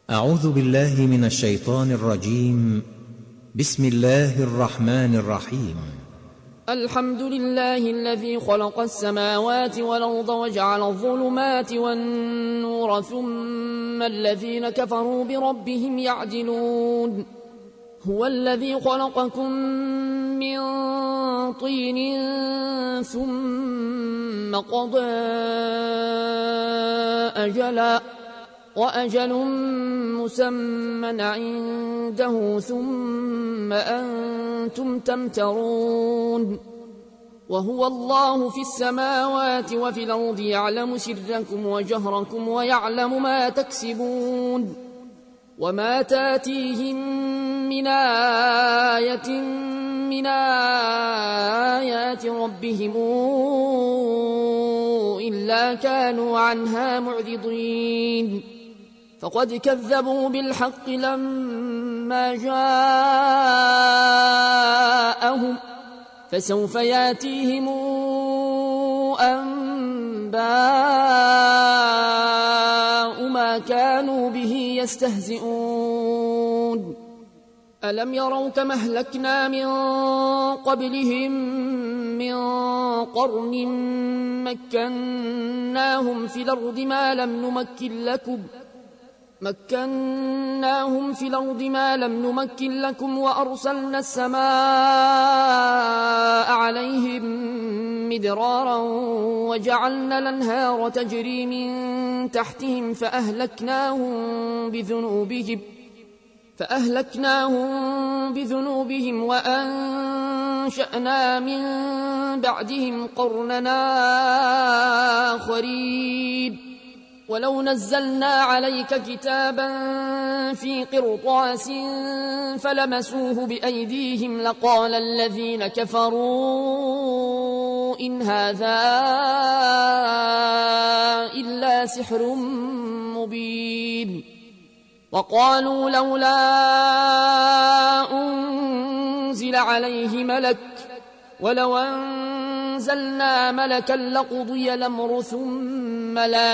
أعوذ بالله من الشيطان الرجيم. بسم الله الرحمن الرحيم. الحمد لله الذي خلق السماوات والأرض وجعل الظلمات والنور ثم الذين كفروا بربهم يعدلون. هو الذي خلقكم من طين ثم قضى أجلا وأجل مسمى عنده ثم أنتم تمترون. وهو الله في السماوات وفي الأرض يعلم سركم وجهركم ويعلم ما تكسبون. وما تاتيهم من آية من آيات ربهم إلا كانوا عنها معرضين. فقد كذبوا بالحق لما جاءهم فسوف ياتيهم أنباء ما كانوا به يستهزئون. ألم يروا كما أهلكنا من قبلهم من قرن مكناهم في الأرض ما لم نمكن لكم وأرسلنا السماء عليهم مدرارا وجعلنا الأنهار تجري من تحتهم فأهلكناهم بذنوبهم وأنشأنا من بعدهم قرننا آخرين. ولو نزلنا عليك كتابا في قرطاس فلمسوه بأيديهم لقال الذين كفروا إن هذا إلا سحر مبين. وقالوا لولا أنزل عليه ملك ولو أنزلنا ملكا لقضي الأمر ثم لا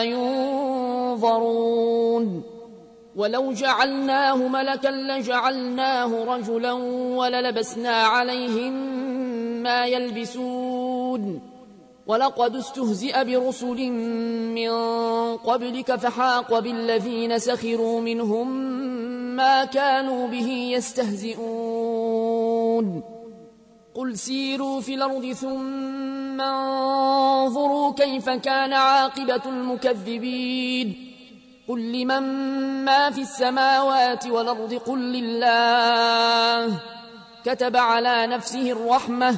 ينظرون. ولو جعلناه ملكا لجعلناه رجلا وللبسنا عليهم ما يلبسون. ولقد استهزئ برسل من قبلك فحاق بالذين سخروا منهم ما كانوا به يستهزئون. قل سيروا في الأرض ثم انظروا كيف كان عاقبة المكذبين. قل لمن ما في السماوات والأرض قل لله كتب على نفسه الرحمة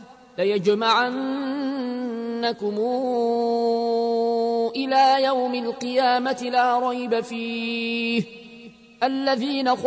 ليجمعنكم إلى يوم القيامة لا ريب فيه الذين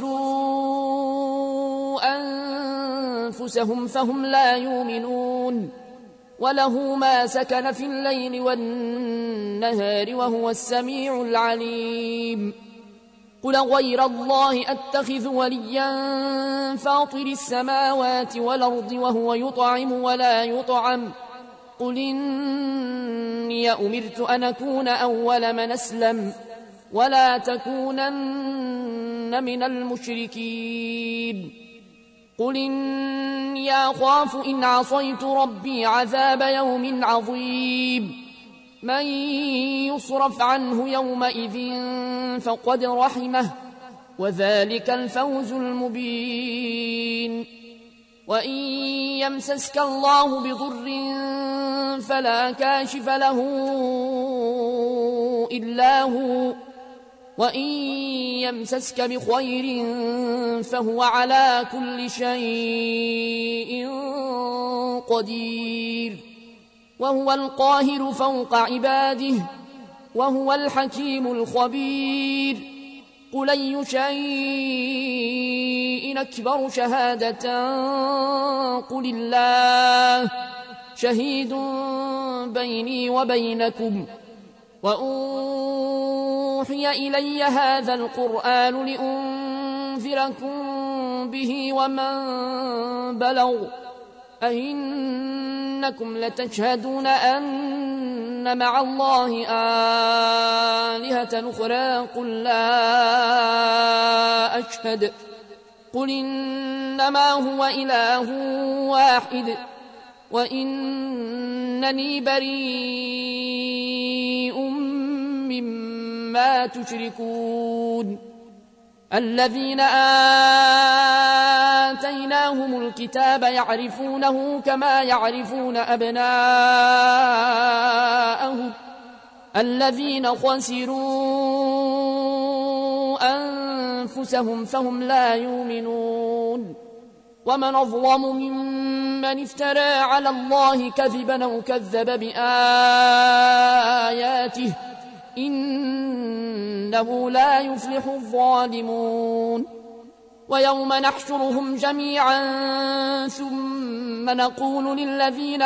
خسروا أنفسهم فهم لا يؤمنون. وله ما سكن في الليل والنهار وهو السميع العليم. قل غير الله أتخذ وليا فاطر السماوات والأرض وهو يطعم ولا يطعم. قل إني أمرت أن أكون أول من أسلم ولا تكونن من المشركين. قل إني أخاف إن عصيت ربي عذاب يوم عظيم. من يصرف عنه يومئذ فقد رحمه وذلك الفوز المبين. وإن يمسسك الله بضر فلا كاشف له إلا هو وإن يمسسك بخير فهو على كل شيء قدير. وهو القاهر فوق عباده وهو الحكيم الخبير. قل أي شيء أكبر شهادة قل الله شهيد بيني وبينكم. وأوحي إلي هذا القرآن لأنذركم به ومن بلغ أئنكم لتشهدون أن مع الله آلهة أخرى قل لا يشهد قل إنما هو إله واحد وإنني بريء مما تشركون الذين آتيناهم الكتاب يعرفونه كما يعرفون أبناءهم الذين خسروا أنفسهم فهم لا يؤمنون ومن أظلم ممن افترى على الله كذبا أو كذب بآياته إنه لا يفلح الظالمون ويوم نحشرهم جميعا ثم نقول للذين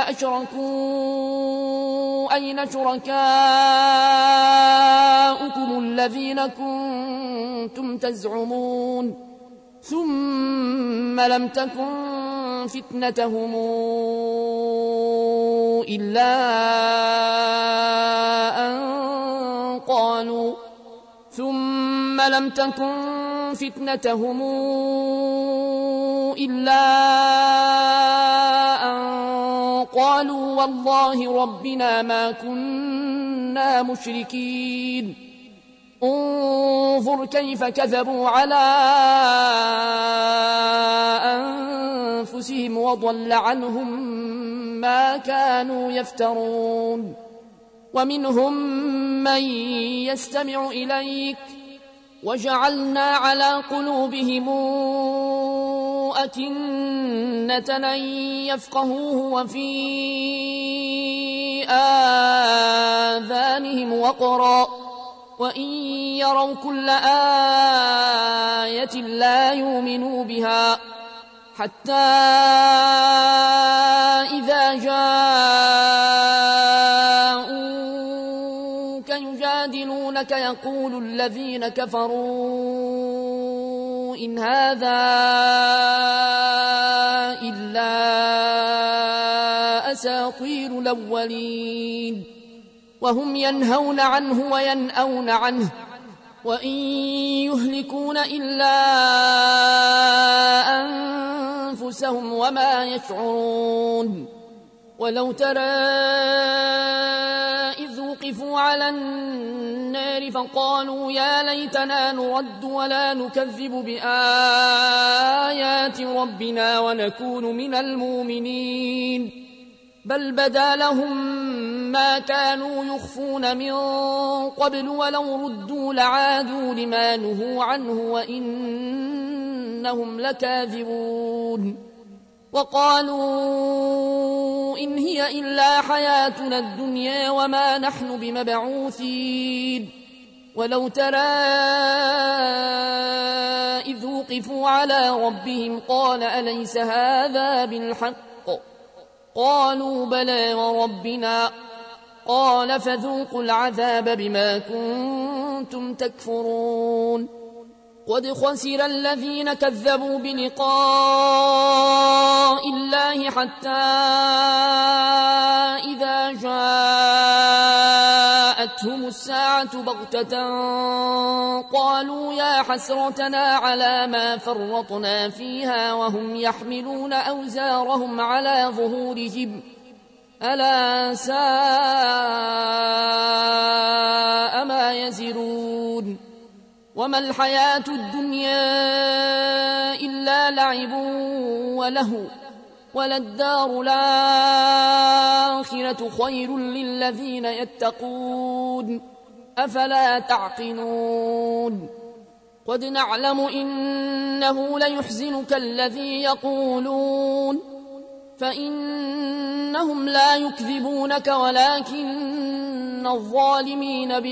أشركوا أين شركاؤكم الذين كنتم تزعمون ثم لم تكن فتنتهم إلا أن قالوا والله ربنا ما كنا مشركين انظر كيف كذبوا على أنفسهم وضل عنهم ما كانوا يفترون ومنهم من يستمع إليك وجعلنا على قلوبهم أكنة أن يفقهوه وفي آذانهم وقرا وإن يروا كل آية لا يؤمنوا بها حتى إذا جاءوك يجادلونك يقول الذين كفروا إن هذا إلا أساطير الأولين وهم ينهون عنه وينأون عنه وإن يهلكون إلا أنفسهم وما يشعرون ولو ترى إذ وقفوا على النار فقالوا يا ليتنا نرد ولا نكذب بآيات ربنا ونكون من المؤمنين بل بدا لهم ما كانوا يخفون من قبل ولو ردوا لعادوا لما نهوا عنه وإنهم لكاذبون وقالوا إن هي إلا حياتنا الدنيا وما نحن بمبعوثين ولو ترى إذ وقفوا على ربهم قال أليس هذا بالحق قالوا بلى وربنا قال فذوقوا العذاب بما كنتم تكفرون قد خسر الذين كذبوا بلقاء الله حتى إذا جاءتهم الساعة بغتة قالوا يا حسرتنا على ما فرطنا فيها وهم يحملون أوزارهم على ظهورهم ألا ساء ما يزرون وما الحياة الدنيا إلا لعب وله وللدار الآخرة خير للذين يتقون أفلا تعقلون قد نعلم إنه ليحزنك الذي يقولون فإنهم لا يكذبونك ولكن الظالمين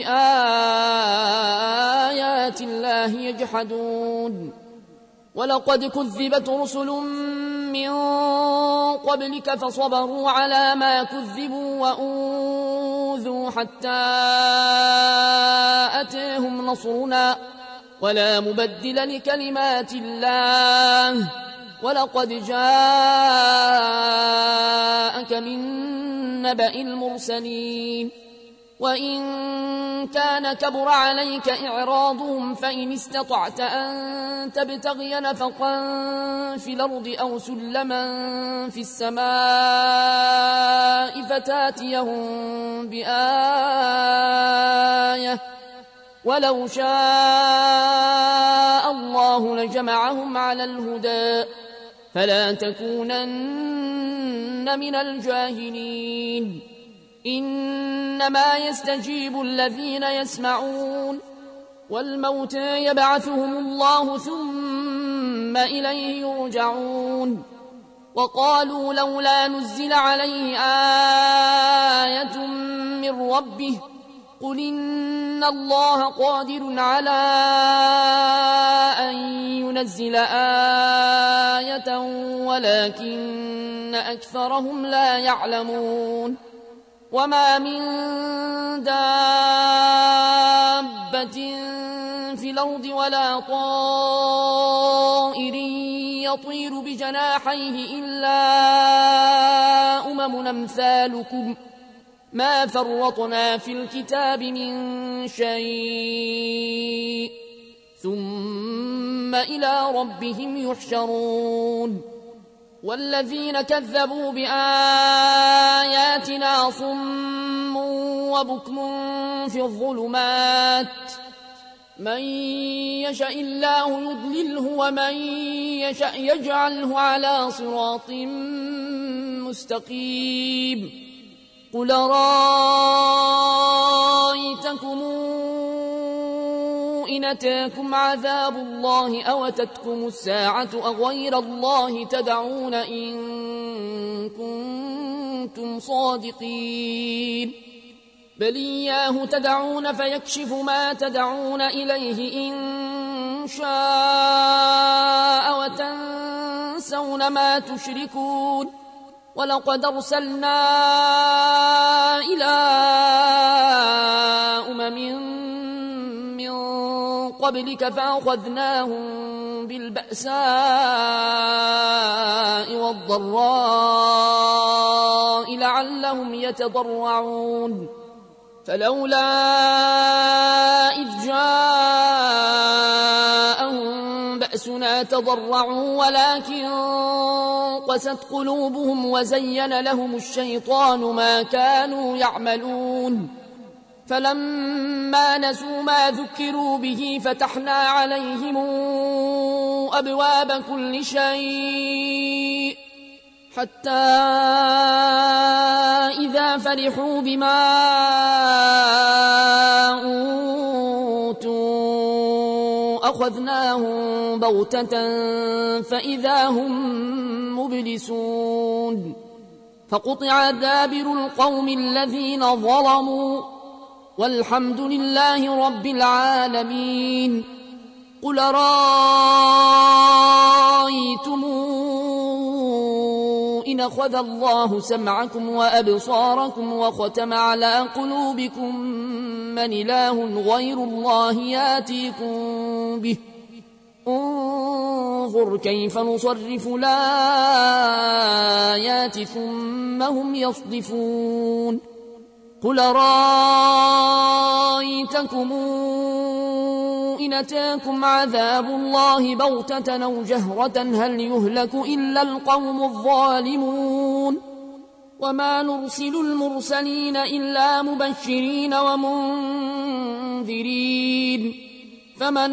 بآيات الله يجحدون ولقد كذبت رسل من قبلك فصبروا على ما كذبوا وأوذوا حتى أتاهم نصرنا ولا مبدل لكلمات الله ولقد جاءك من نبأ المرسلين وإن كان كبر عليك إعراضهم فإن استطعت أن تبتغي نفقا في الأرض أو سلما في السماء فتاتيهم بآية ولو شاء الله لجمعهم على الهدى فلا تكونن من الجاهلين إنما يستجيب الذين يسمعون والموتى يبعثهم الله ثم إليه يرجعون وقالوا لولا نزل عليه آية من ربه قل إن الله قادر على أن ينزل آية ولكن أكثرهم لا يعلمون وما من دابة في الأرض ولا طائر يطير بجناحيه إلا أمثالكم ما فرطنا في الكتاب من شيء ثم إلى ربهم يحشرون والذين كذبوا بآياتنا صم وبكم في الظلمات من يشاء الله يضلله ومن يشاء يجعله على صراط مستقيم قل رأيتكم إن أتاكم عذاب الله أو أتتكم الساعة أغير الله تدعون إن كنتم صادقين بل إياه تدعون فيكشف ما تدعون إليه إن شاء وتنسون ما تشركون ولقد أرسلنا إلى من قبلك فأخذناهم بالبأساء والضراء لعلهم يتضرعون فلولا إذ جاءهم بأسنا تضرعوا ولكن قست قلوبهم وزين لهم الشيطان ما كانوا يعملون فلما نسوا ما ذكروا به فتحنا عليهم أبواب كل شيء حتى إذا فرحوا بما أوتوا أخذناهم بغتة فإذا هم مبلسون فقطع دابر القوم الذين ظلموا والحمد لله رب العالمين قل رأيتم إن أخذ الله سمعكم وأبصاركم وختم على قلوبكم من إله غير الله ياتيكم به انظر كيف نصرف الآيات ثم هم يصدفون قل رأيتكم إن أتاكم عذاب الله بغتة أو جهرة هل يهلك إلا القوم الظالمون وما نرسل المرسلين إلا مبشرين ومنذرين فمن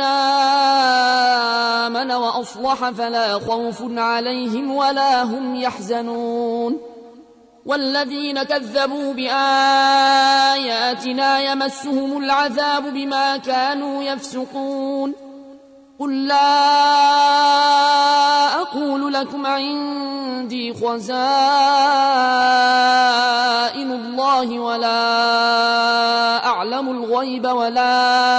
آمن وأصلح فلا خوف عليهم ولا هم يحزنون والذين كذبوا بآياتنا يمسهم العذاب بما كانوا يفسقون قل لا أقول لكم عندي خزائن الله ولا أعلم الغيب ولا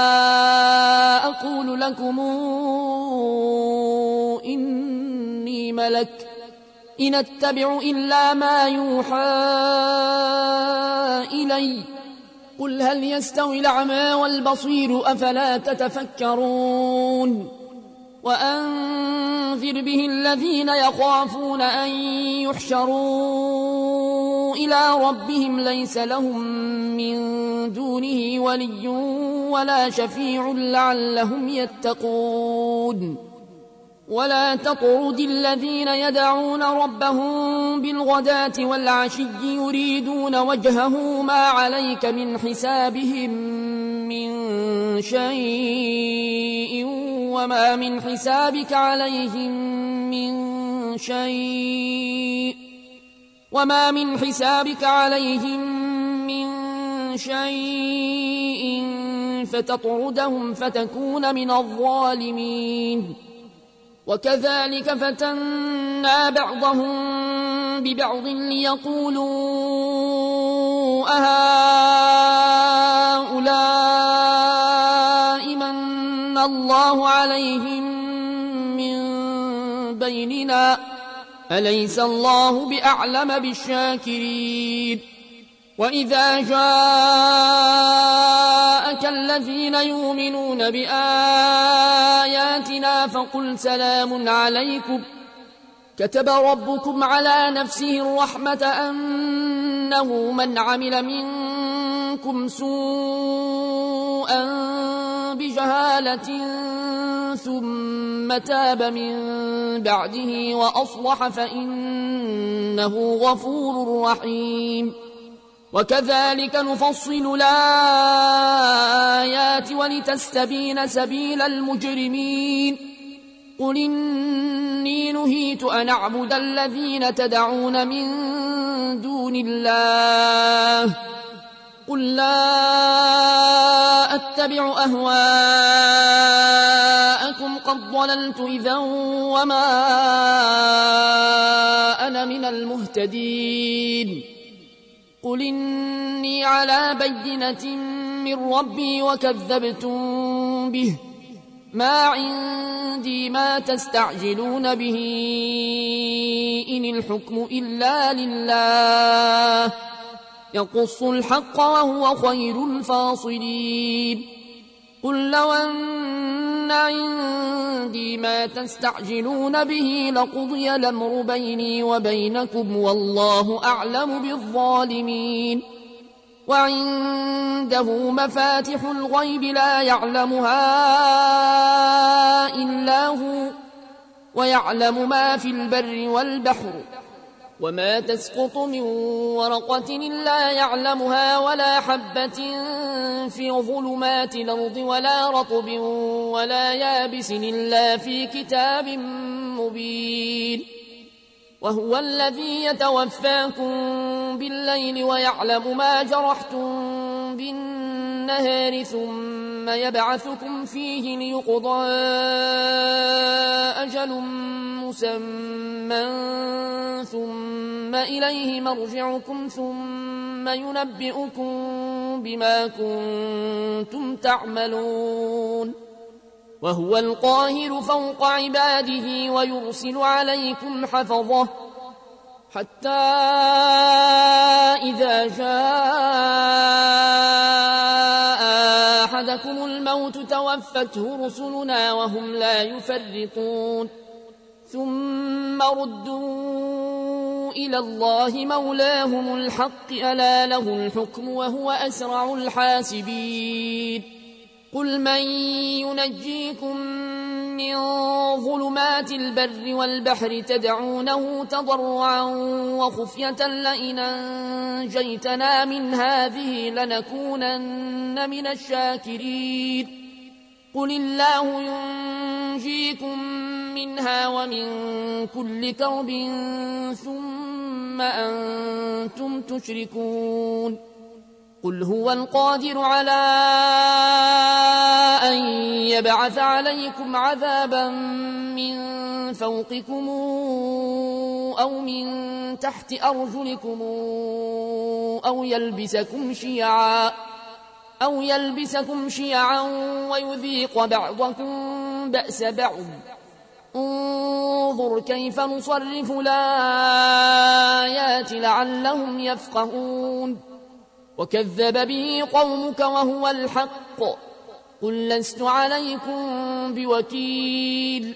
أقول لكم إني ملك إن أتبع إلا ما يوحى إلي قل هل يستوي الأعمى والبصير أفلا تتفكرون وأنذر به الذين يخافون أن يحشروا إلى ربهم ليس لهم من دونه ولي ولا شفيع لعلهم يتقون ولا تطرد الذين يدعون ربهم بالغداة والعشي يريدون وجهه ما عليك من حسابهم من شيء وما من حسابك عليهم من شيء فتطردهم فتكون من الظالمين وكذلك فتنا بعضهم ببعض ليقولوا أهؤلاء من الله عليهم من بيننا أليس الله بأعلم بالشاكرين وإذا جاءك الذين يؤمنون بآياتنا فقل سلام عليكم كتب ربكم على نفسه الرحمة أنه من عمل منكم سوءا بجهالة ثم تاب من بعده وأصلح فإنه غفور رحيم وكذلك نفصل الآيات ولتستبين سبيل المجرمين قل إني نهيت أن أعبد الذين تدعون من دون الله قل لا أتبع أهواءكم قد ضللت إذا وما أنا من المهتدين قل إني على بينة من ربي وكذبتم به ما عندي ما تستعجلون به إن الحكم إلا لله يقص الحق وهو خير الفاصلين قل لو أن عندي ما تستعجلون به لقضي الأمر بيني وبينكم والله أعلم بالظالمين وعنده مفاتح الغيب لا يعلمها إلا هو ويعلم ما في البر والبحر وما تسقط من ورقة إلا يعلمها ولا حبة في ظلمات الأرض ولا رطب ولا يابس إلا في كتاب مبين وهو الذي يتوفاكم بالليل ويعلم ما جرحتم بالنهار ثم يبعثكم فيه ليقضى أجل مسمى ثم إليه مرجعكم ثم ينبئكم بما كنتم تعملون وهو القاهر فوق عباده ويرسل عليكم حفظه حتى إذا جاء أحدكم الموت توفته رسلنا وهم لا يفرطون ثم ردوا إلى الله مولاهم الحق ألا له الحكم وهو أسرع الحاسبين قل من ينجيكم من ظلمات البر والبحر تدعونه تضرعا وخفية لئن أنجيتنا من هذه لنكونن من الشاكرين قل الله ينجيكم منها ومن كل كرب ثم أنتم تشركون قل هو القادر على أن يبعث عليكم عذابا من فوقكم أو من تحت أرجلكم أو يلبسكم شيعا ويذيق بعضكم بأس بعض انظر كيف نصرف الآيات لعلهم يفقهون وكذب به قومك وهو الحق قل لست عليكم بوكيل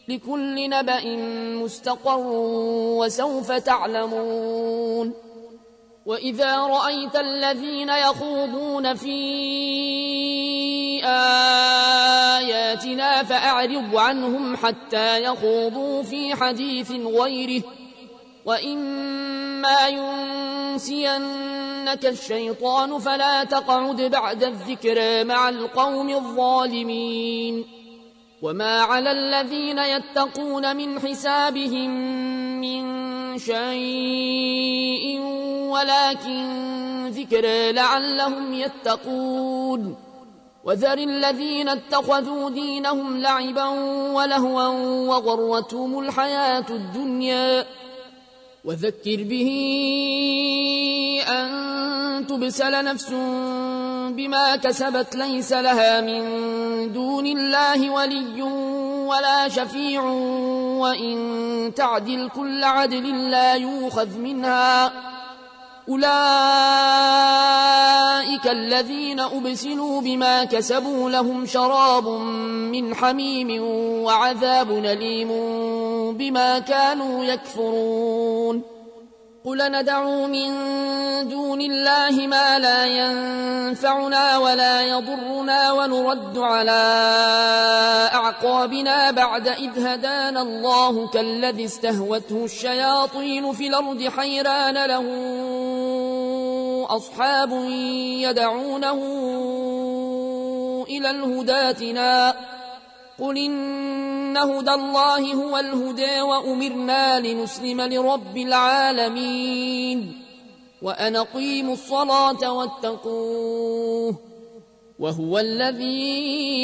لكل نبأ مستقر وسوف تعلمون وإذا رأيت الذين يخوضون في آياتنا فأعرض عنهم حتى يخوضوا في حديث غيره، وإما ينسينك الشيطان فلا تقعد بعد الذكرى مع القوم الظالمين. وما على الذين يتقون من حسابهم من شيء ولكن ذكرى لعلهم يتقون. وذر الذين اتخذوا دينهم لعبا ولهوا وغرتهم الحياة الدنيا، وذكر به أن تبسل نفس بما كسبت ليس لها من دون الله ولي ولا شفيع، وإن تعدل كل عدل لا يؤخذ منها. أولئك الذين أبسلوا بما كسبوا لهم شراب من حميم وعذاب أليم بما كانوا يكفرون. قل ندعو من دون الله ما لا ينفعنا ولا يضرنا ونرد على أعقابنا بعد إذ هدانا الله كالذي استهوته الشياطين في الأرض حيران له أصحاب يدعونه إلى الهدى ائتنا. قل إن هدى الله هو الهدى وأمرنا لنسلم لرب العالمين وأن أقيموا الصلاة واتقوه وهو الذي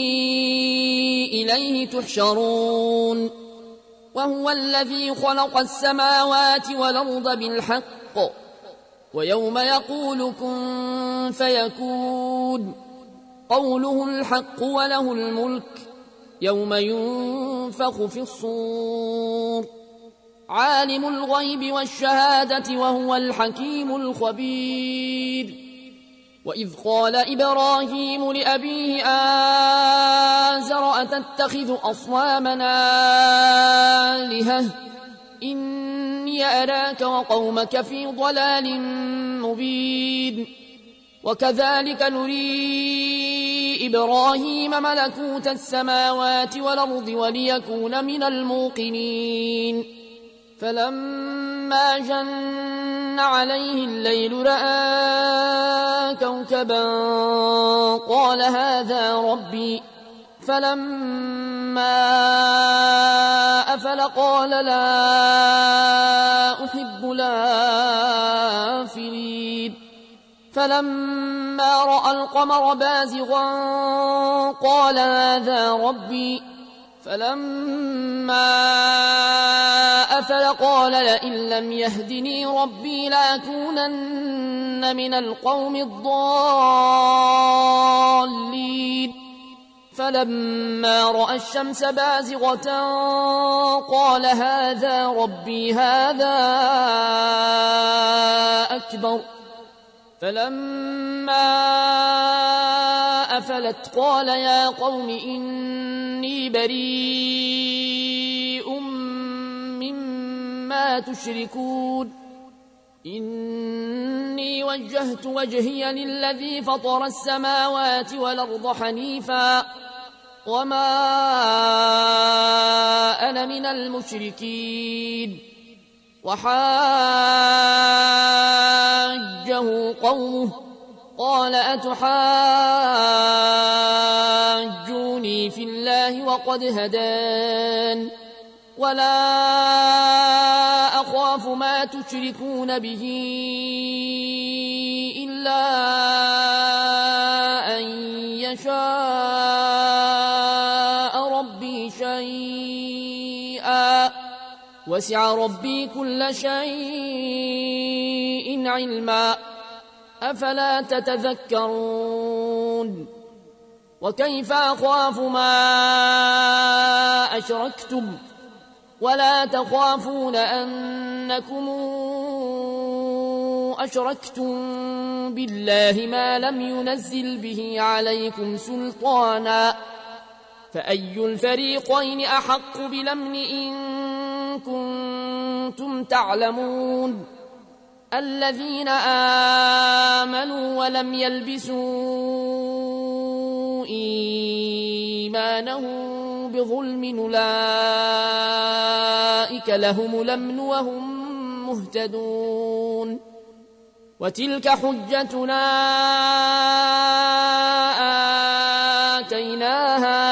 إليه تحشرون. وهو الذي خلق السماوات والأرض بالحق ويوم يقول كن فيكون قوله الحق وله الملك يوم ينفخ في الصور عالم الغيب والشهادة وهو الحكيم الخبير. وإذ قال إبراهيم لأبيه آزر أتتخذ أصنامنا آلهة إني أراك وقومك في ضلال مبين. وكذلك نري إبراهيم ملكوت السماوات والأرض وليكون من الموقنين. فلما جن عليه الليل رأى كوكبا قال هذا ربي، فلما أفل قال لا أحب الآفلين. فلما رأى القمر بازغا قال هذا ربي، فلما أفل قال لئن لم يهدني ربي لأكونن من القوم الضالين. فلما رأى الشمس بازغة قال هذا ربي هذا أكبر. فلما أفلت قال يا قوم إني بريء مما تشركون إني وجهت وجهي للذي فطر السماوات والأرض حنيفا وما أنا من المشركين. وحاجه قومه قال أتحاجوني في الله وقد هدان ولا أخاف ما تشركون به إلا أن يشاء ربي شيئا وسع ربي كل شيء علما أفلا تتذكرون. وكيف أخاف ما أشركتم ولا تخافون أنكم أشركتم بالله ما لم ينزل به عليكم سلطانا فأي الفريقين أحق بالأمن إن كنتم تعلمون. الذين آمنوا ولم يلبسوا إيمانهم بظلم أولئك لهم الأمن وهم مهتدون وتلك حجتنا آتيناها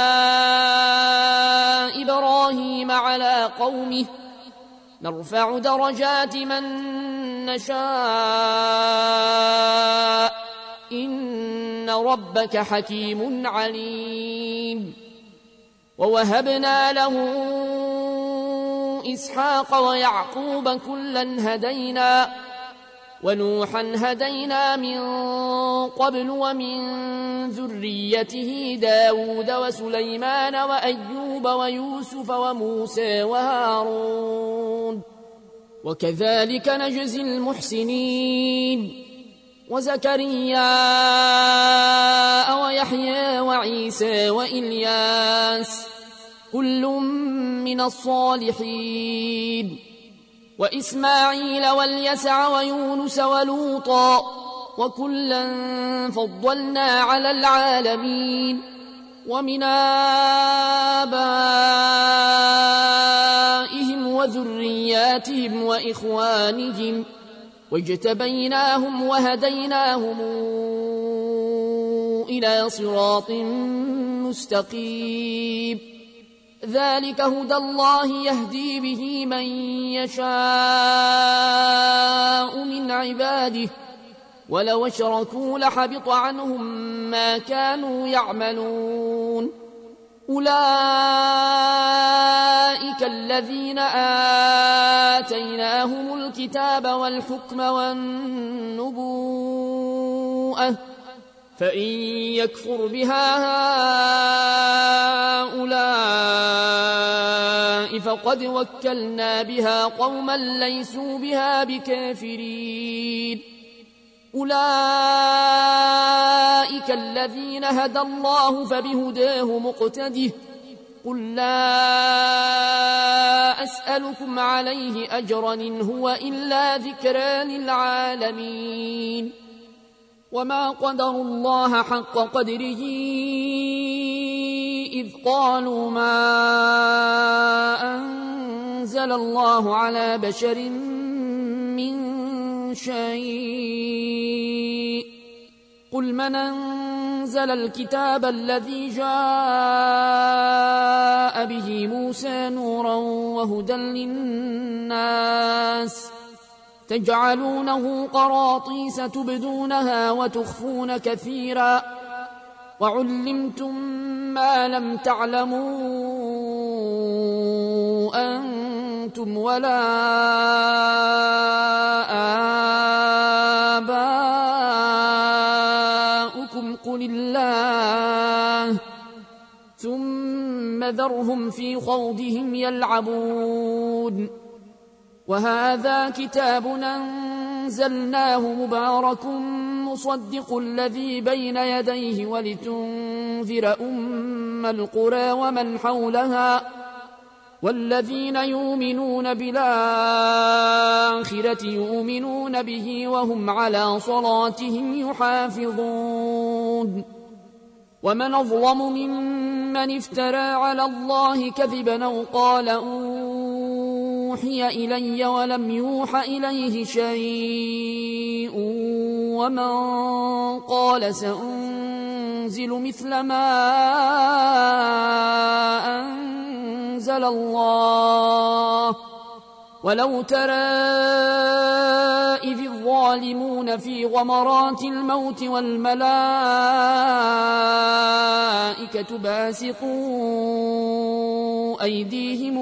إبراهيم على قومه نرفع درجات من نشاء إن ربك حكيم عليم ووهبنا له إسحاق ويعقوب كلا هدينا ونوحا هدينا من قبل ومن ذريته داود وسليمان وأيوب ويوسف وموسى وهارون وكذلك نجزي المحسنين وزكريا ويحيى وعيسى وإلياس كل من الصالحين وإسماعيل واليسع ويونس ولوطا وكلا فضلنا على العالمين ومن آبائهم وذرياتهم وإخوانهم واجتبيناهم وهديناهم إلى صراط مستقيم ذلك هدى الله يهدي به من يشاء من عباده ولو اشركوا لحبط عنهم ما كانوا يعملون أولئك الذين آتيناهم الكتاب والحكم والنبوءة فإن يكفر بها هؤلاء فقد وكلنا بها قوما ليسوا بها بكافرين أولئك الذين هدى الله فبهداه مقتده قل لا أسألكم عليه أجرا إن هو إلا ذكرى للعالمين وما قدروا الله حق قدره إذ قالوا ما أنزل الله على بشر من شيء قل من أنزل الكتاب الذي جاء به موسى نورا وهدى للناس تجعلونه قراطيس تبدونها وتخفون كثيرا وعلمتم ما لم تعلموا أنتم ولا آباؤكم قل الله ثم ذرهم في خوضهم يلعبون وهذا كتاب أنزلناه مبارك مصدق الذي بين يديه ولتنذر أم القرى ومن حولها والذين يؤمنون بالآخرة يؤمنون به وهم على صلاتهم يحافظون ومن أظلم ممن افترى على الله كذبا أو قال أوحي إلي ولم يوح إليه شيء ومن قال سأنزل مثل ما أنزل الله ولو ترى إذ الظالمون في غمرات الموت والملائكة باسطوا أيديهم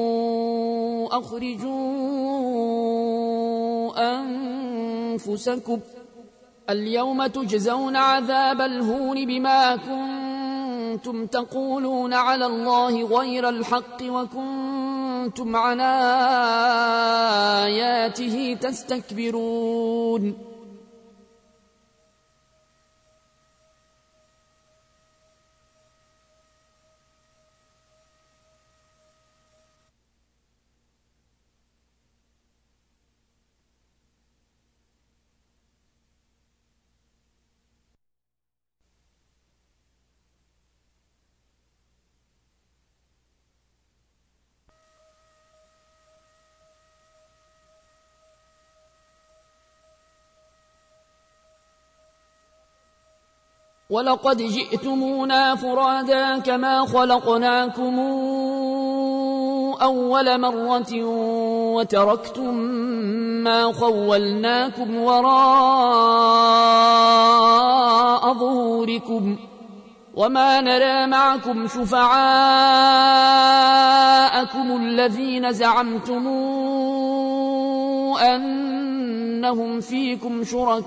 أخرجوا أنفسكم اليوم تجزون عذاب الهون بما كنتم تقولون على الله غير الحق وكنتم عن آياته تستكبرون ولقد جئتمونا فرادا كما خلقناكم أول مرة وتركتم ما خولناكم وراء ظهوركم وما نرى معكم شفعاءكم الذين زعمتم أنهم فيكم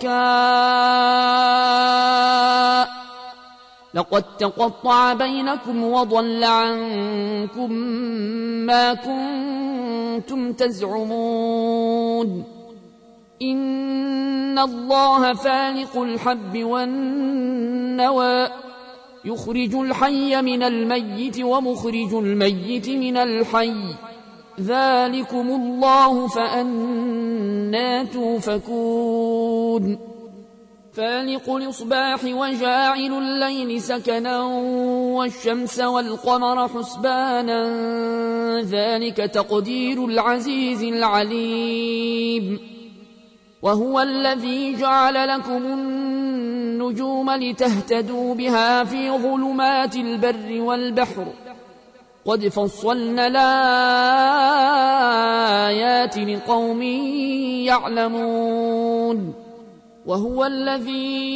شركاء لقد تقطع بينكم وضل عنكم ما كنتم تزعمون إن الله فالق الحب والنوى يخرج الحي من الميت ومخرج الميت من الحي ذلكم الله فأنى توفكون فالق الإصباح وجاعل الليل سكنا والشمس والقمر حسبانا ذلك تقدير العزيز العليم وهو الذي جعل لكم النجوم لتهتدوا بها في ظلمات البر والبحر قد فصلنا الآيات لقوم يعلمون وهو الذي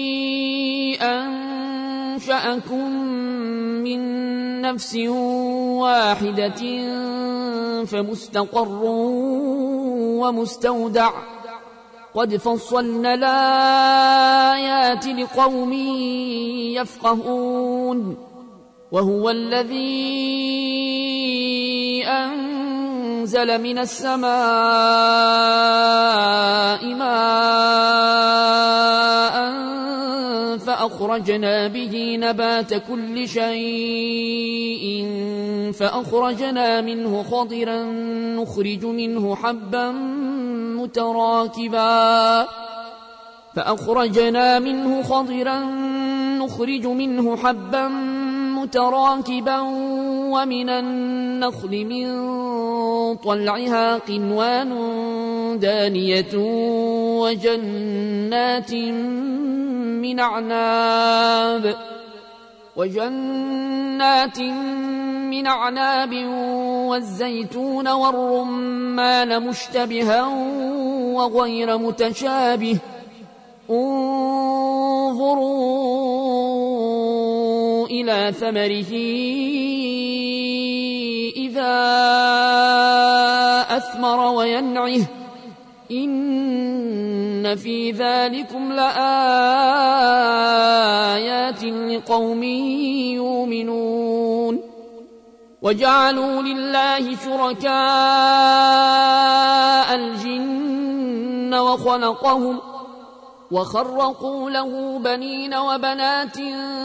أنشأكم من نفس واحدة فمستقر ومستودع قد فصلنا الآيات لقوم يفقهون وهو الذي أنزل من السماء ماء فأخرجنا به نبات كل شيء فأخرجنا منه خضرا نخرج منه حبا متراكبا ومن النخل من طلعها قنوان دانية وجنات من أعناب والزيتون والرمان مشتبها وغير متشابه انظروا إلى ثمره إذا أثمر وينعه إن في ذلكم لآيات لقوم يؤمنون وجعلوا لله شركاء الجن وخلقهم وخرقوا له بنين وبنات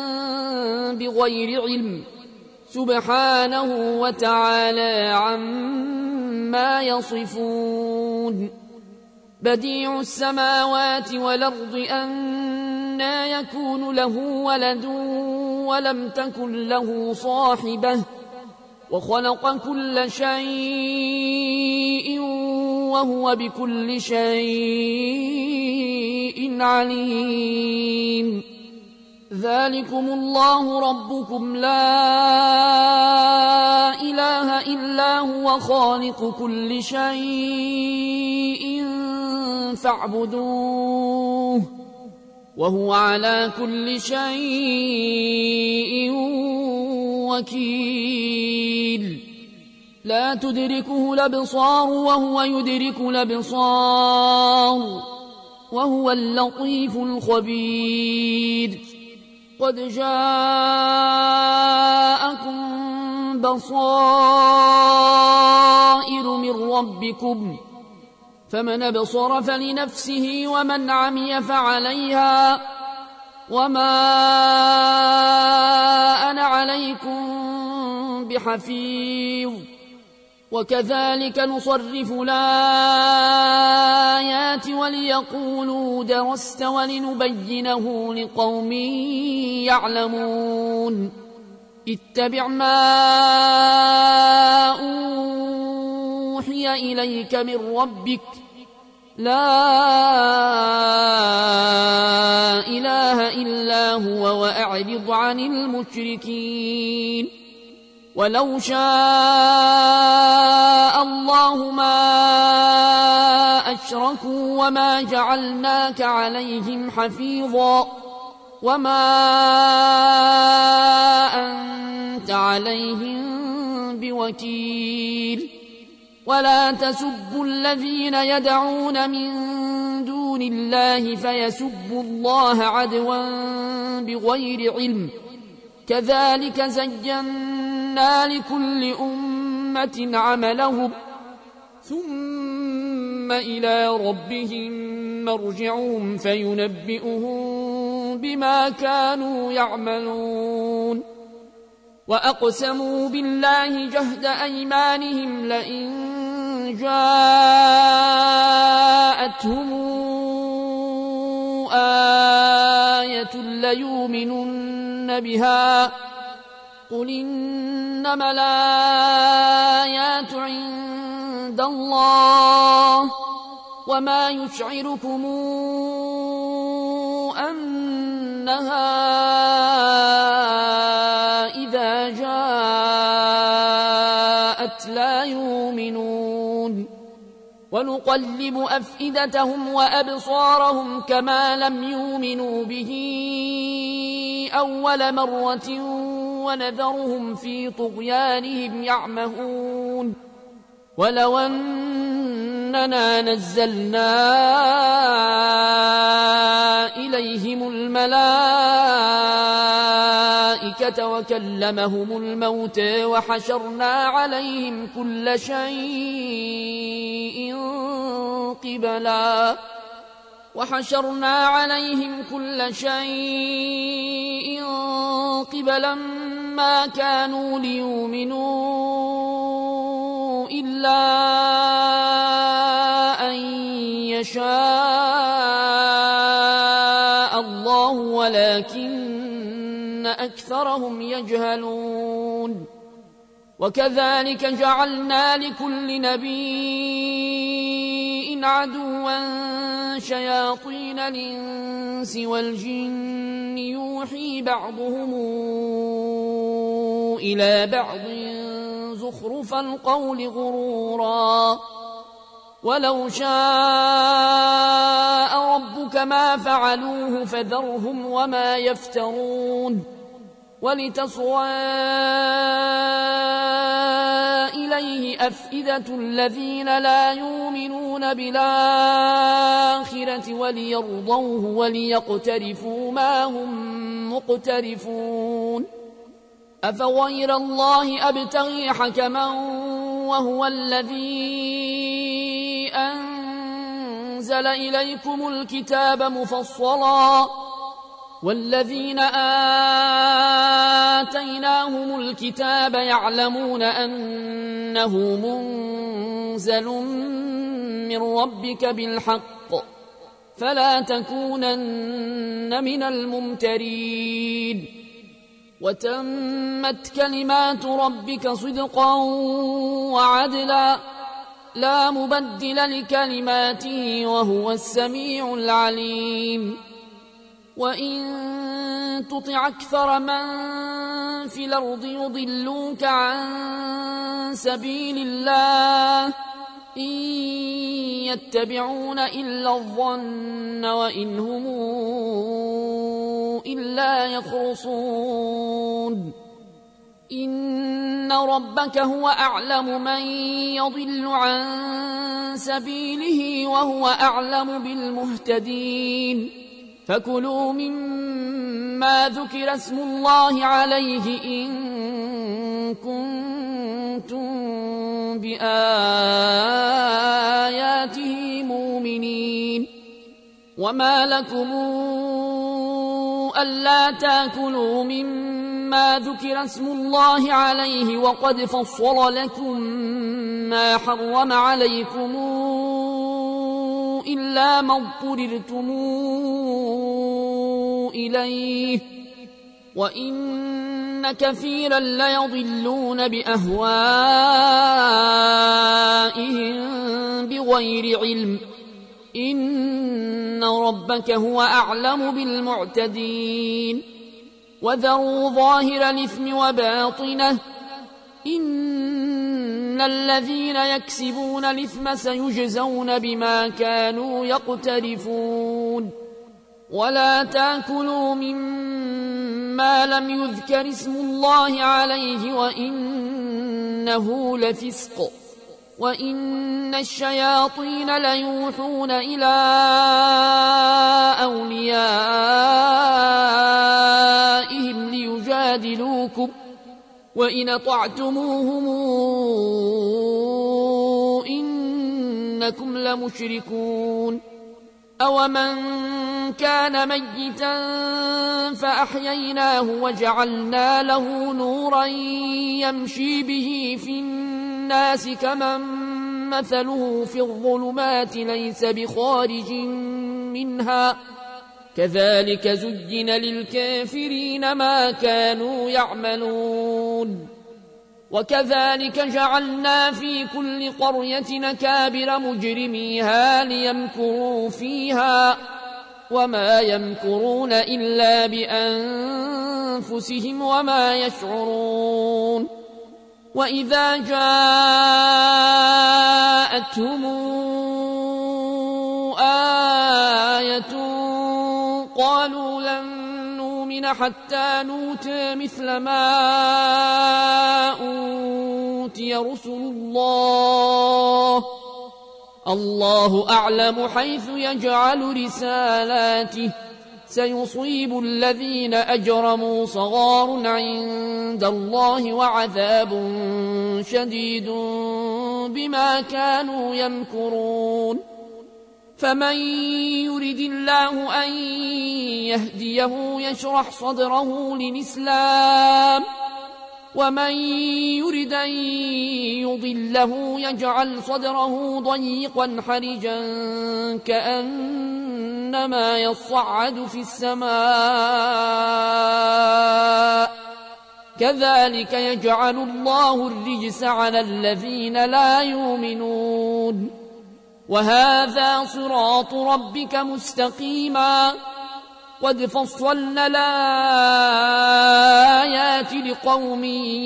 بغير علم سبحانه وتعالى عما يصفون بديع السماوات والأرض أنى يكون له ولد ولم تكن له صاحبة وخلق كل شيء وهو بكل شيء عليم ذلكم الله ربكم لا إله إلا هو خالق كل شيء فاعبدوه وهو على كل شيء وكيل لا تدركه الأبصار وهو يدرك الأبصار وهو اللطيف الخبير قد جاءكم بصائر من ربكم فمن أبصر فلنفسه ومن عمي فعليها وما أنا عليكم بحفيظ وكذلك نصرف الآيات وليقولوا درست ولنبينه لقوم يعلمون اتبع ما أوحي إليك من ربك لا إله إلا هو وأعرض عن المشركين ولو شاء الله ما أشركوا وما جعلناك عليهم حفيظا وما أنت عليهم بوكيل ولا تسبوا الذين يدعون من دون الله فيسبوا الله عدوا بغير علم كذلك زينا لكل أمة عملهم ثم إلى ربهم مرجعهم فينبئهم بما كانوا يعملون وأقسموا بالله جهد أيمانهم لئن جاءتهم آية ليؤمنن بها قل إنما الآيات عند الله وما يشعركم أنها إذا جاءت لا يؤمنون ونقلب أفئدتهم وأبصارهم كما لم يؤمنوا به أول مرة ونذرهم في طغيانهم يعمهون ولو أننا نزلنا إليهم الملائكة وكلمهم الموت وحشرنا عليهم كل شيء قبلا ما كانوا ليؤمنوا إلا أن يشاء الله ولكن أكثرهم يجهلون وكذلك جعلنا لكل نبي عدوا شياطين الإنس والجن يوحي بعضهم إلى بعض زخرف القول غرورا ولو شاء ربك ما فعلوه فذرهم وما يفترون ولتصغى إليه أفئدة الذين لا يؤمنون بالآخرة وليرضوه وليقترفوا ما هم مقترفون أفغير الله أبتغي حكما وهو الذي أنزل إليكم الكتاب مفصلا والذين آتيناهم الكتاب يعلمون أنه منزل من ربك بالحق فلا تكونن من الممترين وتمت كلمات ربك صدقا وعدلا لا مبدل لكلماته وهو السميع العليم وإن تطع أكثر من في الأرض يضلوك عن سبيل الله إن يتبعون إلا الظن وإن هم إلا يخرصون إن ربك هو أعلم من يضل عن سبيله وهو أعلم بالمهتدين فكلوا مما ذكر اسم الله عليه إن كنتم بآياته مؤمنين وما لكم ألا تأكلوا مما ذكر اسم الله عليه وقد فصل لكم ما حرم عليكم إلا ما اضطررتم إليه وإن كثيرا ليضلون بأهوائهم بغير علم إن ربك هو أعلم بالمعتدين وذروا ظاهر الإثم وباطنه إن الذين يكسبون الإثم سيجزون بما كانوا يقترفون ولا تأكلوا مما لم يذكر اسم الله عليه وإنه لفسق وإن الشياطين ليوحون إلى أوليائهم ليجادلوكم وإن أطعتموهم إنكم لمشركون أومن كان ميتا فأحييناه وجعلنا له نورا يمشي به في الناس كمن مثله في الظلمات ليس بخارج منها كذلك زين للكافرين ما كانوا يعملون وكذلك جعلنا في كل قرية أكابر مجرميها ليمكروا فيها وما يمكرون إلا بأنفسهم وما يشعرون وإذا جاءتهم آية قالوا لن نؤمن حتى نؤتى مثل ما أوتي رسل الله أعلم حيث يجعل رسالاته سيصيب الذين أجرموا صغار عند الله وعذاب شديد بما كانوا يمكرون فمن يرد الله أن يهديه يشرح صدره للإسلام ومن يرد أن يضله يجعل صدره ضيقا حرجا كأنما يصعد في السماء كذلك يجعل الله الرجس على الذين لا يؤمنون وهذا صراط ربك مستقيما قد فصلنا الآيات لقوم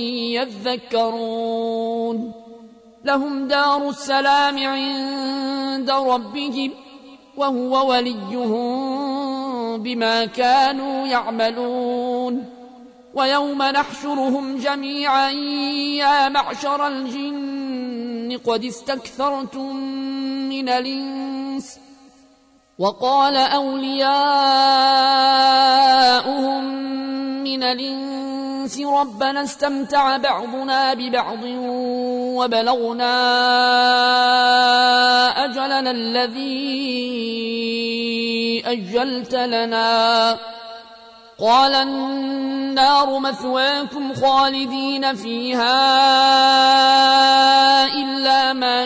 يذكرون لهم دار السلام عند ربهم وهو وليهم بما كانوا يعملون ويوم نحشرهم جميعا يا معشر الجن قد استكثرتم من الإنس وقال أولياؤهم من الإنس ربنا استمتع بعضنا ببعض وبلغنا أجلنا الذي أجلت لنا قال النار مثواكم خالدين فيها إلا ما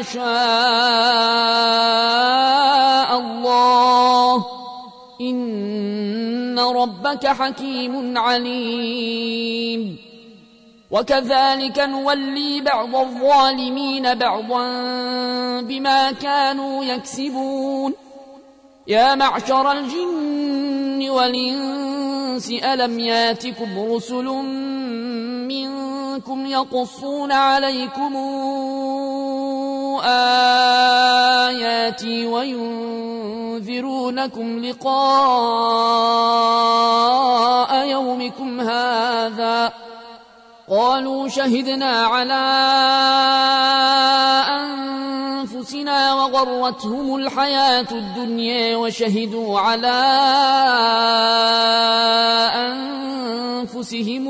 شاء الله إن ربك حكيم عليم وكذلك نولي بعض الظالمين بعضا بما كانوا يكسبون يا معشر الجن والإنس ألم ياتكم رسل منكم يقصون عليكم آياتي وينذرونكم لقاء يومكم هذا قالوا شهدنا على أنفسنا وغرتهم الحياة الدنيا وشهدوا على أنفسهم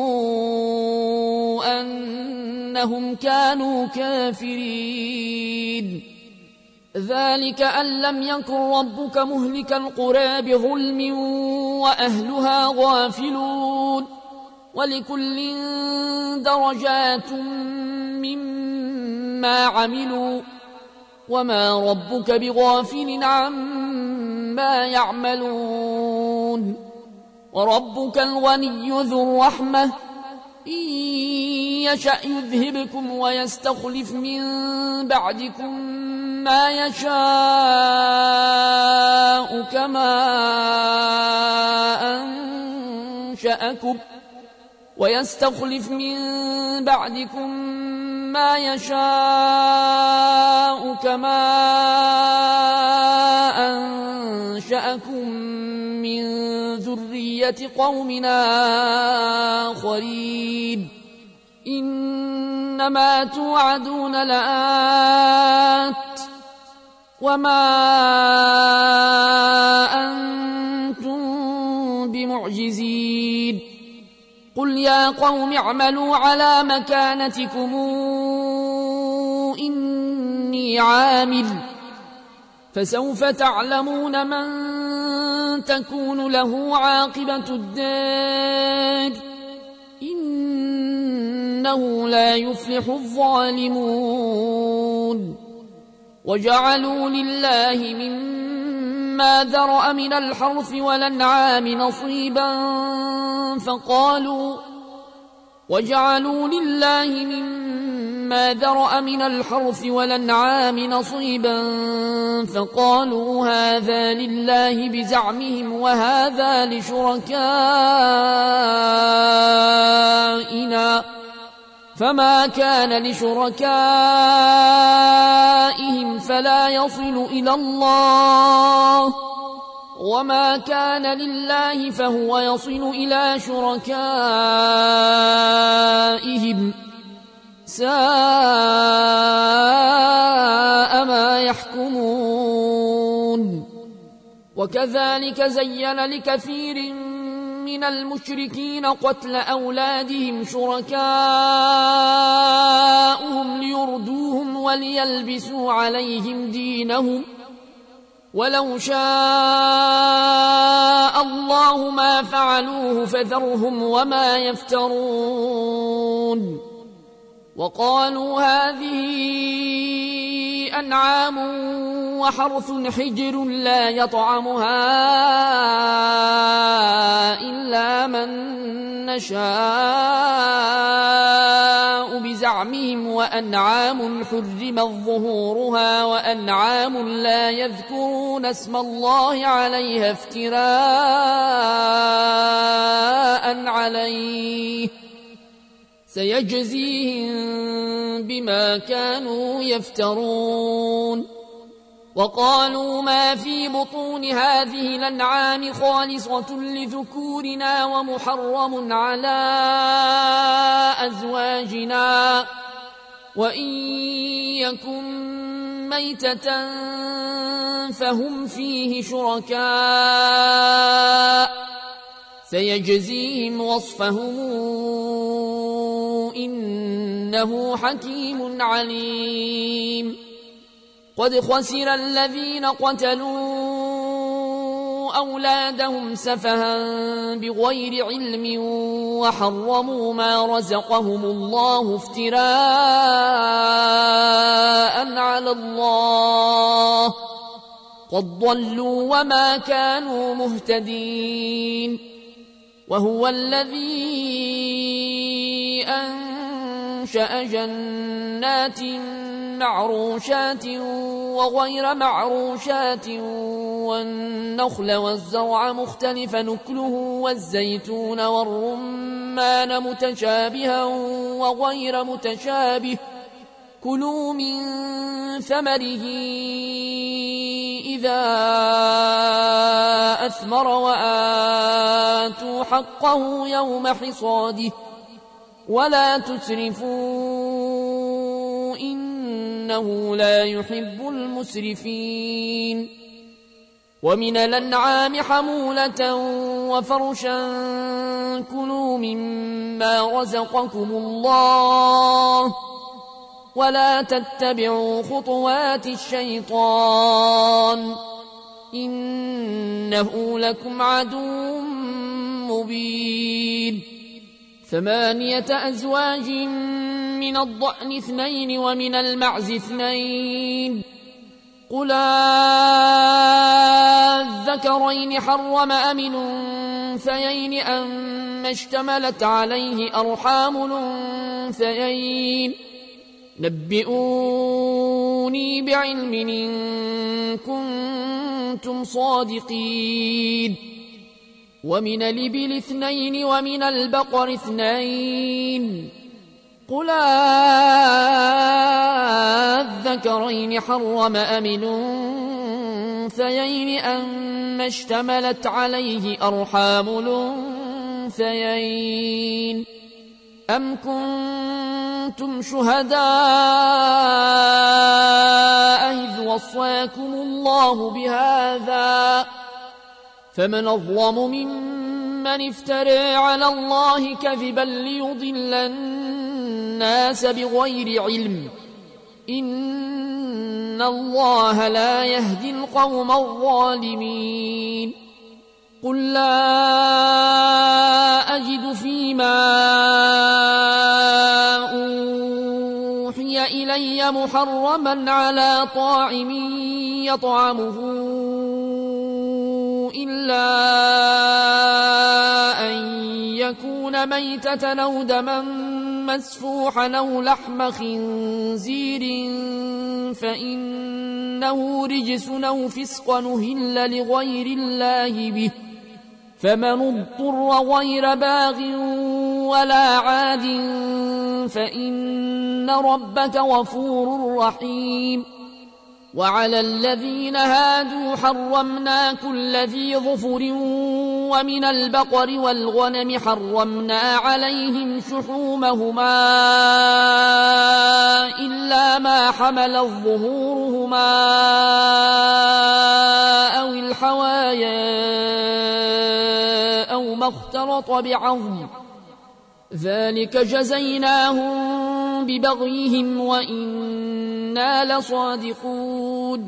أنهم كانوا كافرين ذلك أن لم يكن ربك مهلك القرى بظلم وأهلها غافلون ولكل درجات مما عملوا وما ربك بغافل عما يعملون وربك الغني ذو الرحمة إن يشأ يذهبكم ويستخلف من بعدكم ما يشاء كما أنشأكم ويستخلف من بعدكم ما يشاء كما أنشأكم من ذرية قومنا آخرين إنما توعدون لآت وما أنتم بمعجزين قل يا قوم اعملوا على مكانتكم إني عامل فسوف تعلمون من تكون له عاقبة الدار إنه لا يفلح الظالمون وجعلوا لله مما ذرأ من الحرث والأنعام نصيبا فقالوا هذا لله بزعمهم وهذا لشركائنا فما كان لشركائهم فلا يصل إلى الله وما كان لله فهو يصل إلى شركائهم ساء ما يحكمون وكذلك زين لكثير من المشركين قتل أولادهم شركاؤهم ليردوهم وليلبسوا عليهم دينهم ولو شاء الله ما فعلوه فذرهم وما يفترون وقالوا هذه أنعام وحرث حجر لا يطعمها إلا من نشاء بزعمهم وأنعام حرمت ظهورها وأنعام لا يذكرون اسم الله عليها افتراء عليه سيجزيهم بما كانوا يفترون وقالوا ما في بطون هذه الأنعام خالصة لذكورنا ومحرم على أزواجنا وإن يكن ميتة فهم فيه شركاء سيجزيهم وصفهم إنه حكيم عليم قد خسر الذين قتلوا أولادهم سفها بغير علم وحرموا ما رزقهم الله افتراء على الله قد ضلوا وما كانوا مهتدين وهو الذي أنشأ جنات معروشات وغير معروشات والنخل والزرع مختلف نكله والزيتون والرمان متشابها وغير متشابه كلوا من ثمره إذا أثمر وآتوا حقه يوم حصاده ولا تسرفوا إنه لا يحب المسرفين ومن الأنعام حمولة وفرشا كلوا مما رزقكم الله ولا تتبعوا خطوات الشيطان إنه لكم عدو مبين 8 أزواج من الضأن 2 ومن المعز 2 قل الذكرين حرم أم الأنثيين أما اشتملت عليه أرحام الأنثيين نبئوا أتوني بعلم إن كنتم صادقين ومن الإبل 2 ومن البقر 2 قل أذكرين حرم أم الأنثيين أما اشتملت عليه أرحام الأنثيين أم كنتم شهداء إذ وصاكم الله بهذا فمن أظلم ممن افترى على الله كذبا ليضل الناس بغير علم إن الله لا يهدي القوم الظالمين قل لا أجد فيما أوحي إلي محرما على طاعم يطعمه إلا أن يكون ميتة أو دما مسفوحا أو لحم خنزير فإنه رجس أو فسق أهل لغير الله به فمن اضطر غير باغ ولا عاد فإن ربك غفور رحيم وعلى الذين هادوا حرمنا كل ذي ظفر ومن البقر والغنم حرمنا عليهم شحومهما إلا ما حملت ظهورهما أو الحوايا أو ما اختلط بعظم ذلك جزيناهم ببغيهم وإنا لصادقون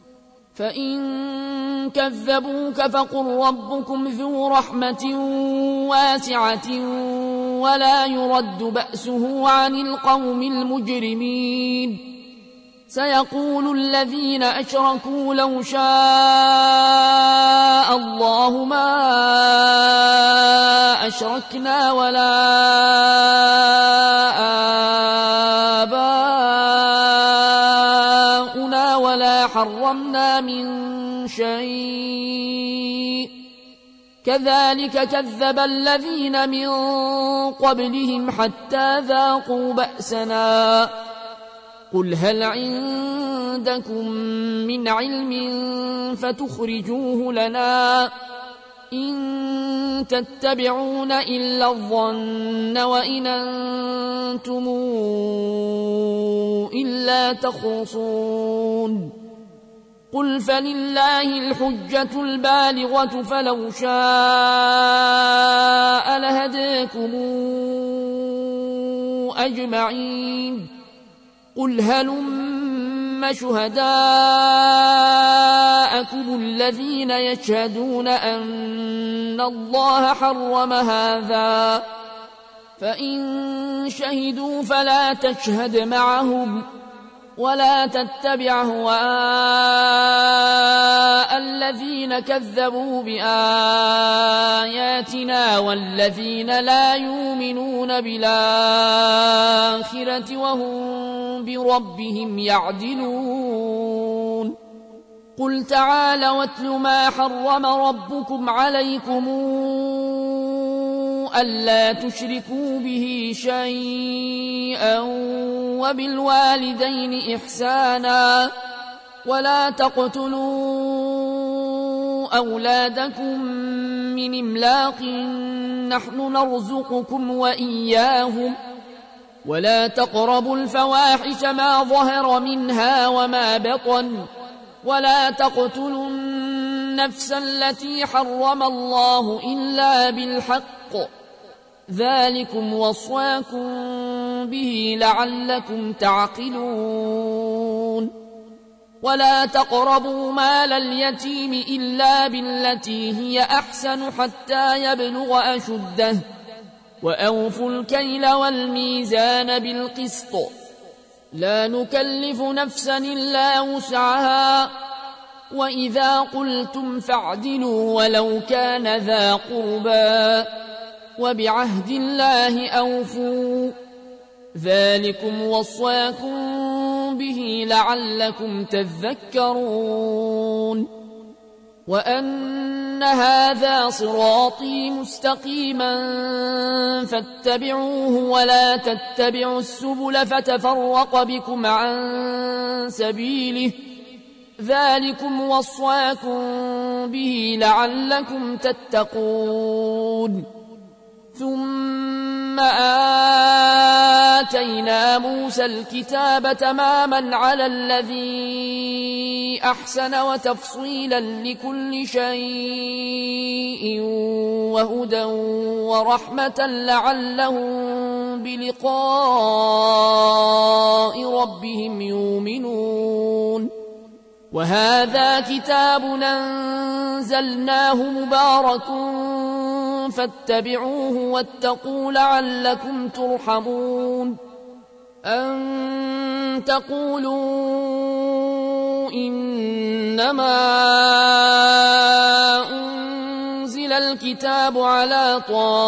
فإن كذبوك فقل ربكم ذو رحمة واسعة ولا يرد بأسه عن القوم المجرمين سيقول الذين أشركوا لو شاء الله ما أشركنا ولا آباؤنا ولا حرمنا من شيء كذلك كذب الذين من قبلهم حتى ذاقوا بأسنا قل هل عندكم من علم فتخرجوه لنا إن تتبعون إلا الظن وإن أنتم إلا تخرصون قل فلله الحجة البالغة فلو شاء لهداكم أجمعين قل هلم شهداءكم الذين يشهدون أن الله حرم هذا فإن شهدوا فلا تشهد معهم ولا تتبع هواء الذين كذبوا بآياتنا والذين لا يؤمنون بالآخرة وهم بربهم يعدلون قل تعالوا واتل ما حرم ربكم عليكم ألا تشركوا به شيئا وبالوالدين إحسانا ولا تقتلوا أولادكم من إملاق نحن نرزقكم وإياهم ولا تقربوا الفواحش ما ظهر منها وما بطن ولا تقتلوا النفس التي حرم الله إلا بالحق ذلكم وصاكم به لعلكم تعقلون ولا تقربوا مال اليتيم إلا بالتي هي أحسن حتى يبلغ أشده وأوفوا الكيل والميزان بالقسط لا نكلف نفسا إلا وسعها وإذا قلتم فاعدلوا ولو كان ذا قربى وبعهد الله أوفوا ذلكم وصاكم به لعلكم تذكرون وأن هذا صراطي مستقيما فاتبعوه ولا تتبعوا السبل فتفرق بكم عن سبيله ذلكم وصاكم به لعلكم تتقون ثم آتينا موسى الكتاب تماما على الذي أحسن وتفصيلا لكل شيء وهدى ورحمة لعلهم بلقاء ربهم يؤمنون وهذا كتاب أنزلناه مبارك فاتبعوه واتقوا لعلكم ترحمون أن تقولوا إنما أنزل الكتاب على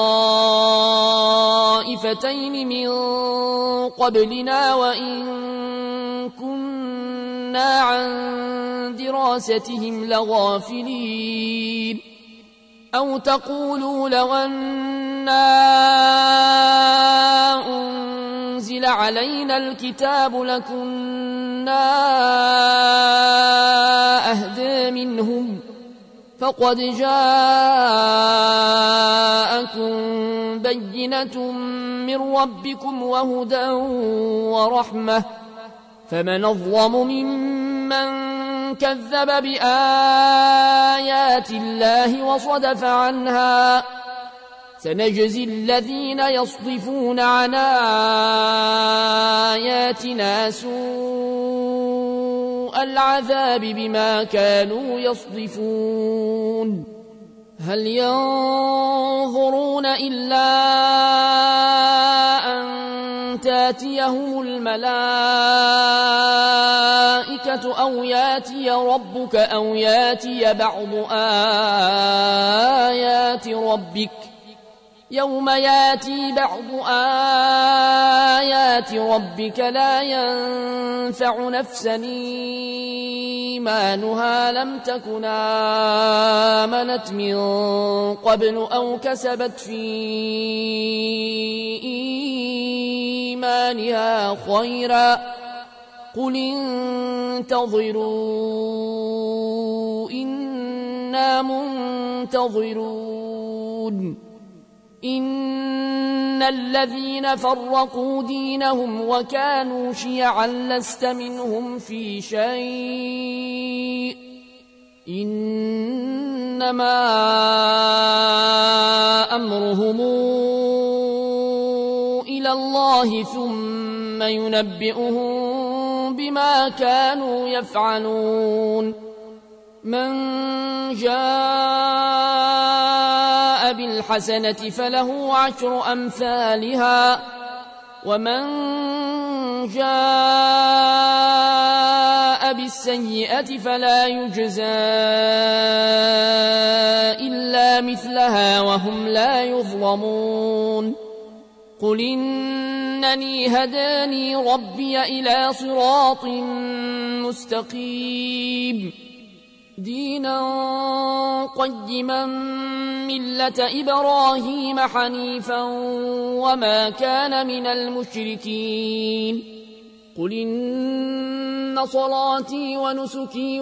طائفتين من قبلنا وإن كنا عن دراستهم لغافلين أو تقولوا لو أنا أنزل علينا الكتاب لكنا أهدى منهم فقد جاءكم بينة من ربكم وهدى ورحمة فمن أظلم ممن كذب بآيات الله وصدف عنها سنجزي الذين يصدفون عن آياتنا سوء العذاب بما كانوا يصدفون هل ينظرون إلا أن تاتيهم الملائكة أو ياتي ربك أو ياتي بعض آيات ربك يوم ياتي بعض آيات ربك لا ينفع نفسا إيمانها لم تكن آمنت من قبل أو كسبت في إيمانها خيرا قل انتظروا إنا منتظرون إن الذين فرقوا دينهم وكانوا شيعا لست منهم في شيء إنما أمرهم إلى الله ثم ينبئهم بما كانوا يفعلون من جاء بالحسنة فله 10 أمثالها ومن جاء بالسيئة فلا يجزى إلا مثلها وهم لا يظلمون قل إنني هداني ربي إلى صراط مستقيم دينا قيما ملة إبراهيم حنيفا وما كان من المشركين قل إن صلاتي ونسكي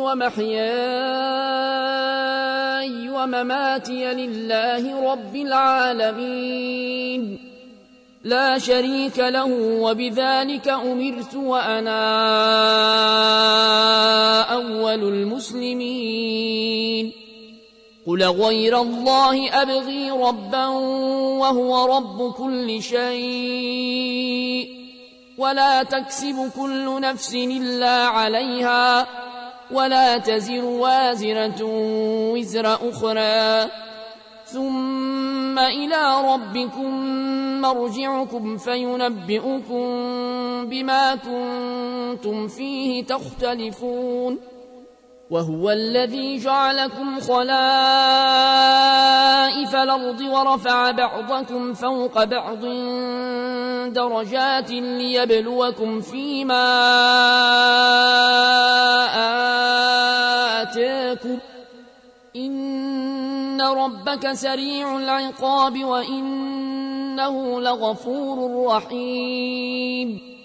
ومحياي ومماتي لله رب العالمين لا شريك له وبذلك أمرت وأنا أول المسلمين قل غير الله أبغي ربا وهو رب كل شيء ولا تكسب كل نفس إلا عليها ولا تزر وازرة وزر أخرى ثم إلى ربكم مرجعكم فينبئكم بما كنتم فيه تختلفون وهو الذي جعلكم خلائف الأرض ورفع بعضكم فوق بعض درجات ليبلوكم فيما آتاكم إن ربك سريع العقاب وإنه لغفور رحيم